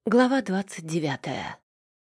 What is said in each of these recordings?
Глава 29.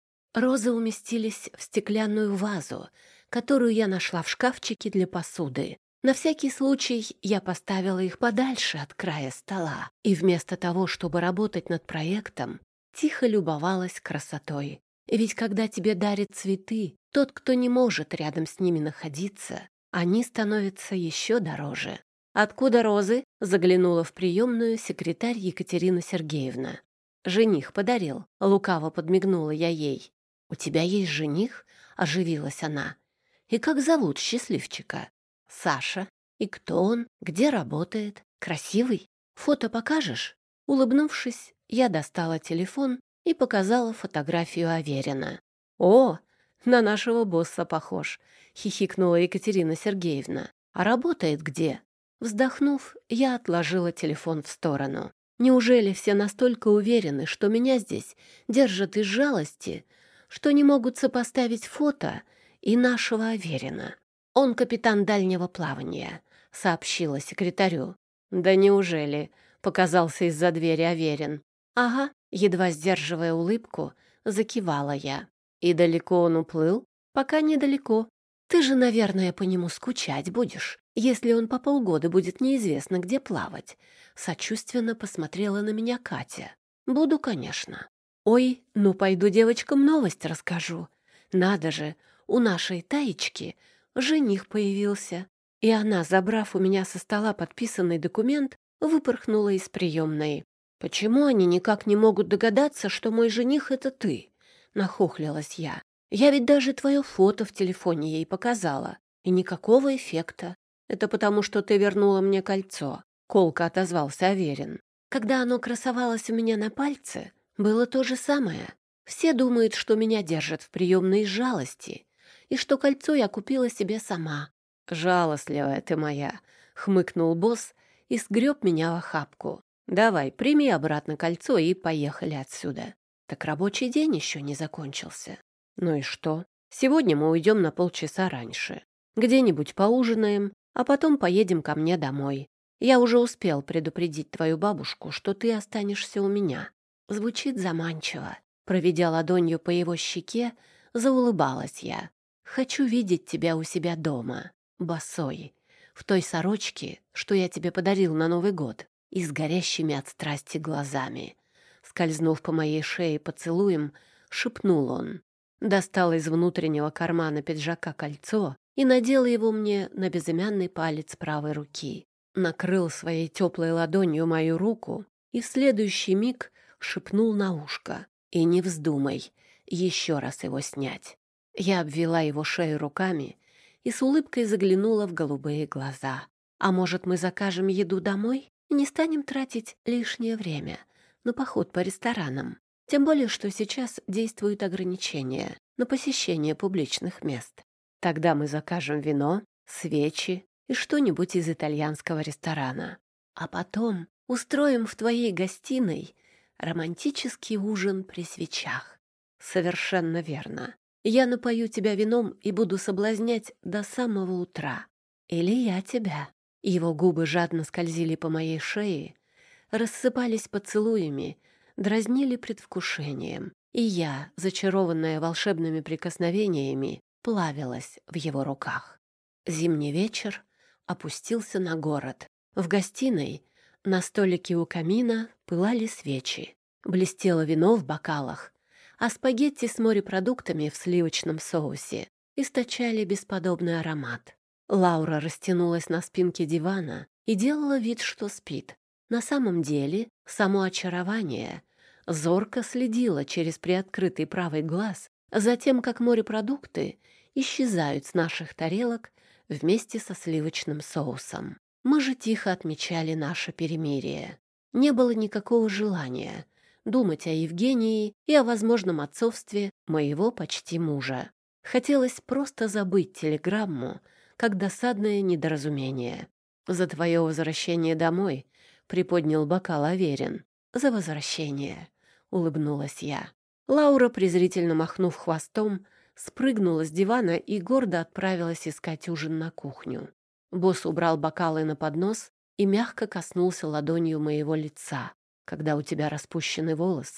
Розы уместились в стеклянную вазу, которую я нашла в шкафчике для посуды. На всякий случай я поставила их подальше от края стола и вместо того, чтобы работать над проектом, тихо любовалась красотой. Ведь когда тебе дарят цветы, тот, кто не может рядом с ними находиться, они становятся еще дороже. «Откуда розы?» — заглянула в приемную секретарь Екатерина Сергеевна. «Жених подарил», — лукаво подмигнула я ей. «У тебя есть жених?» — оживилась она. «И как зовут счастливчика?» «Саша. И кто он? Где работает? Красивый? Фото покажешь?» Улыбнувшись, я достала телефон и показала фотографию Аверина. «О, на нашего босса похож», — хихикнула Екатерина Сергеевна. «А работает где?» Вздохнув, я отложила телефон в сторону. Неужели все настолько уверены, что меня здесь держат из жалости, что не могут сопоставить фото и нашего Аверина? «Он капитан дальнего плавания», — сообщила секретарю. «Да неужели?» — показался из-за двери Аверин. «Ага», — едва сдерживая улыбку, закивала я. «И далеко он уплыл?» «Пока недалеко. Ты же, наверное, по нему скучать будешь, если он по полгода будет неизвестно где плавать». Сочувственно посмотрела на меня Катя. «Буду, конечно». «Ой, ну пойду девочкам новость расскажу. Надо же, у нашей Таечки жених появился». И она, забрав у меня со стола подписанный документ, выпорхнула из приемной. «Почему они никак не могут догадаться, что мой жених — это ты?» — нахохлилась я. «Я ведь даже твое фото в телефоне ей показала. И никакого эффекта. Это потому, что ты вернула мне кольцо», — колко отозвался Аверин. «Когда оно красовалось у меня на пальце, было то же самое. Все думают, что меня держат в приемной из жалости, и что кольцо я купила себе сама». «Жалостливая ты моя», — хмыкнул босс и сгреб меня в охапку. «Давай, прими обратно кольцо и поехали отсюда». Так рабочий день еще не закончился. «Ну и что? Сегодня мы уйдем на полчаса раньше. Где-нибудь поужинаем, а потом поедем ко мне домой. Я уже успел предупредить твою бабушку, что ты останешься у меня». Звучит заманчиво. Проведя ладонью по его щеке, заулыбалась я. «Хочу видеть тебя у себя дома, босой, в той сорочке, что я тебе подарил на Новый год, и с горящими от страсти глазами». Скользнув по моей шее поцелуем, шепнул он. Достал из внутреннего кармана пиджака кольцо и надел его мне на безымянный палец правой руки. Накрыл своей теплой ладонью мою руку и в следующий миг шепнул на ушко. «И не вздумай еще раз его снять». Я обвела его шею руками и с улыбкой заглянула в голубые глаза. «А может, мы закажем еду домой и не станем тратить лишнее время на поход по ресторанам? Тем более, что сейчас действуют ограничения на посещение публичных мест. Тогда мы закажем вино, свечи и что-нибудь из итальянского ресторана. А потом устроим в твоей гостиной романтический ужин при свечах». «Совершенно верно. Я напою тебя вином и буду соблазнять до самого утра. Или я тебя». Его губы жадно скользили по моей шее, рассыпались поцелуями, дразнили предвкушением, и я, зачарованная волшебными прикосновениями, плавилась в его руках. Зимний вечер опустился на город. В гостиной на столике у камина пылали свечи. Блестело вино в бокалах, а спагетти с морепродуктами в сливочном соусе источали бесподобный аромат. Лаура растянулась на спинке дивана и делала вид, что спит. На самом деле, само очарование зорко следило через приоткрытый правый глаз за тем, как морепродукты исчезают с наших тарелок вместе со сливочным соусом. Мы же тихо отмечали наше перемирие. Не было никакого желания думать о Евгении и о возможном отцовстве моего почти мужа. Хотелось просто забыть телеграмму, как досадное недоразумение. «За твое возвращение домой», — приподнял бокал Аверин. «За возвращение», — улыбнулась я. Лаура, презрительно махнув хвостом, спрыгнула с дивана и гордо отправилась искать ужин на кухню. Босс убрал бокалы на поднос и мягко коснулся ладонью моего лица. «Когда у тебя распущены волосы,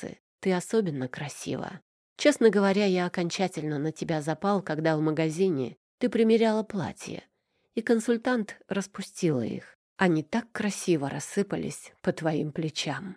ты особенно красива. Честно говоря, я окончательно на тебя запал, когда в магазине ты примеряла платье, и консультант распустила их. Они так красиво рассыпались по твоим плечам».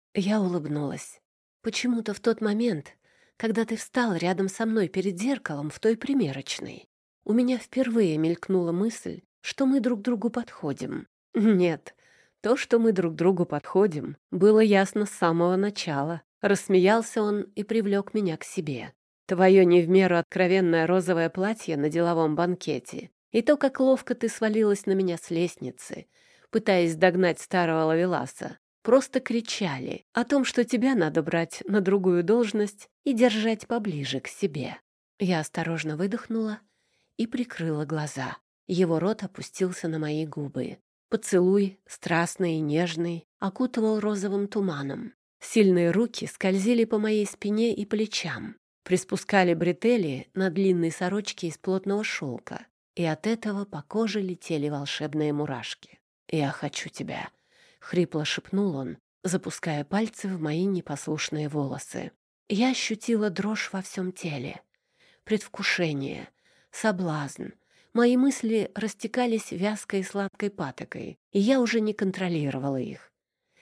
Я улыбнулась. Почему-то в тот момент, когда ты встал рядом со мной перед зеркалом в той примерочной, у меня впервые мелькнула мысль, что мы друг другу подходим. Нет, то, что мы друг другу подходим, было ясно с самого начала. Рассмеялся он и привлек меня к себе. Твое не в меру откровенное розовое платье на деловом банкете и то, как ловко ты свалилась на меня с лестницы, пытаясь догнать старого ловеласа, просто кричали о том, что тебя надо брать на другую должность и держать поближе к себе. Я осторожно выдохнула и прикрыла глаза. Его рот опустился на мои губы. Поцелуй, страстный и нежный, окутывал розовым туманом. Сильные руки скользили по моей спине и плечам, приспускали бретели на длинной сорочке из плотного шелка, и от этого по коже летели волшебные мурашки. «Я хочу тебя», — хрипло шепнул он, запуская пальцы в мои непослушные волосы. Я ощутила дрожь во всем теле, предвкушение, соблазн. Мои мысли растекались вязкой и сладкой патокой, и я уже не контролировала их.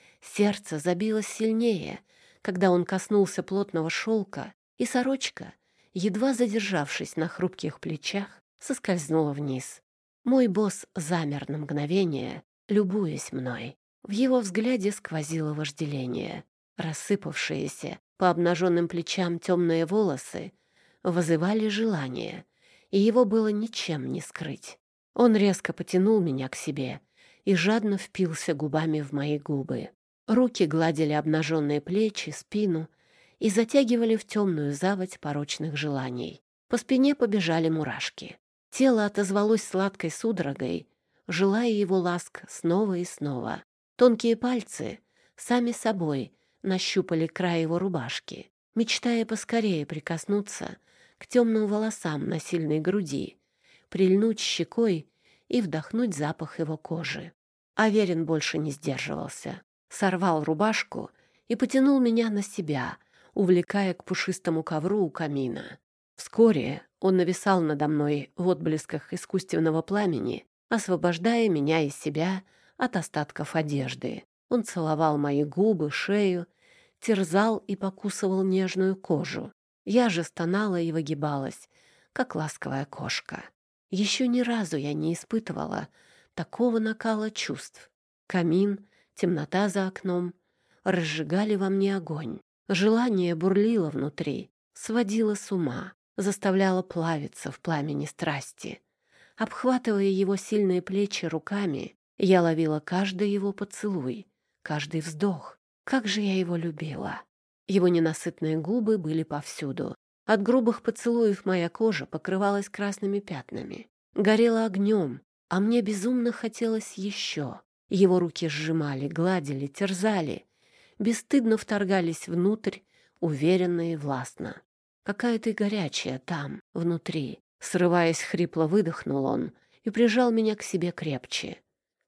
Сердце забилось сильнее, когда он коснулся плотного шелка, и сорочка, едва задержавшись на хрупких плечах, соскользнула вниз. Мой босс замер на мгновение, любуясь мной. В его взгляде сквозило вожделение. Рассыпавшиеся по обнаженным плечам темные волосы вызывали желание, и его было ничем не скрыть. Он резко потянул меня к себе и жадно впился губами в мои губы. Руки гладили обнаженные плечи, спину и затягивали в темную заводь порочных желаний. По спине побежали мурашки. Тело отозвалось сладкой судорогой, желая его ласк снова и снова. Тонкие пальцы сами собой нащупали край его рубашки, мечтая поскорее прикоснуться к темным волосам на сильной груди, прильнуть щекой и вдохнуть запах его кожи. Аверин больше не сдерживался. Сорвал рубашку и потянул меня на себя, увлекая к пушистому ковру у камина. Вскоре он нависал надо мной в отблесках искусственного пламени, освобождая меня из себя от остатков одежды. Он целовал мои губы, шею, терзал и покусывал нежную кожу. Я же стонала и выгибалась, как ласковая кошка. Еще ни разу я не испытывала такого накала чувств. Камин, темнота за окном разжигали во мне огонь. Желание бурлило внутри, сводило с ума, заставляло плавиться в пламени страсти. Обхватывая его сильные плечи руками, я ловила каждый его поцелуй, каждый вздох. Как же я его любила! Его ненасытные губы были повсюду. От грубых поцелуев моя кожа покрывалась красными пятнами, горела огнем, а мне безумно хотелось еще. Его руки сжимали, гладили, терзали, бесстыдно вторгались внутрь, уверенно и властно. «Какая ты горячая там, внутри!» Срываясь, хрипло выдохнул он и прижал меня к себе крепче.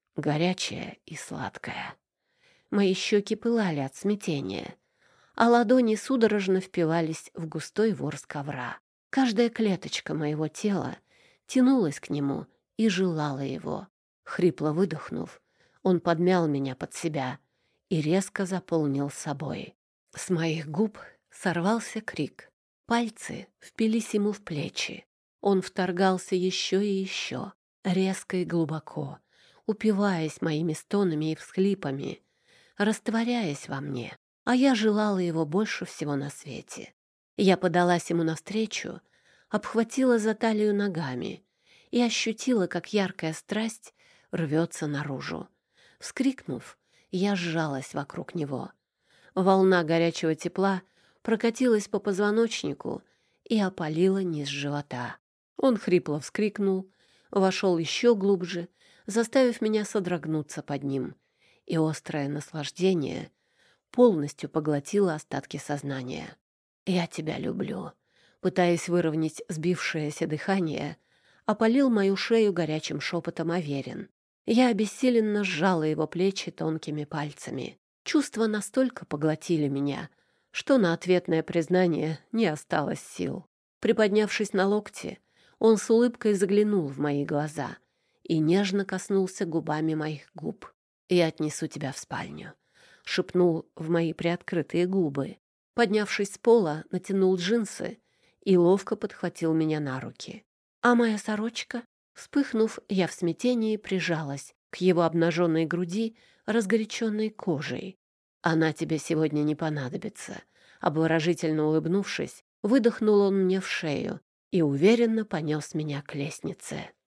Горячая и сладкая. Мои щеки пылали от смятения, а ладони судорожно впивались в густой ворс ковра. Каждая клеточка моего тела тянулась к нему и желала его. Хрипло выдохнув, он подмял меня под себя и резко заполнил собой. С моих губ сорвался крик. Пальцы впились ему в плечи. Он вторгался еще и еще, резко и глубоко, упиваясь моими стонами и всхлипами, растворяясь во мне, а я желала его больше всего на свете. Я подалась ему навстречу, обхватила за талию ногами и ощутила, как яркая страсть рвется наружу. Вскрикнув, я сжалась вокруг него. Волна горячего тепла прокатилась по позвоночнику и опалила низ живота. Он хрипло вскрикнул, вошел еще глубже, заставив меня содрогнуться под ним, и острое наслаждение полностью поглотило остатки сознания. «Я тебя люблю», пытаясь выровнять сбившееся дыхание, опалил мою шею горячим шепотом Аверин. Я обессиленно сжала его плечи тонкими пальцами. Чувства настолько поглотили меня, что на ответное признание не осталось сил. Приподнявшись на локте, он с улыбкой заглянул в мои глаза и нежно коснулся губами моих губ. «Я отнесу тебя в спальню», — шепнул в мои приоткрытые губы. Поднявшись с пола, натянул джинсы и ловко подхватил меня на руки. «А моя сорочка?» Вспыхнув, я в смятении прижалась к его обнаженной груди, разгоряченной кожей. «Она тебе сегодня не понадобится», — обворожительно улыбнувшись, выдохнул он мне в шею и уверенно понес меня к лестнице.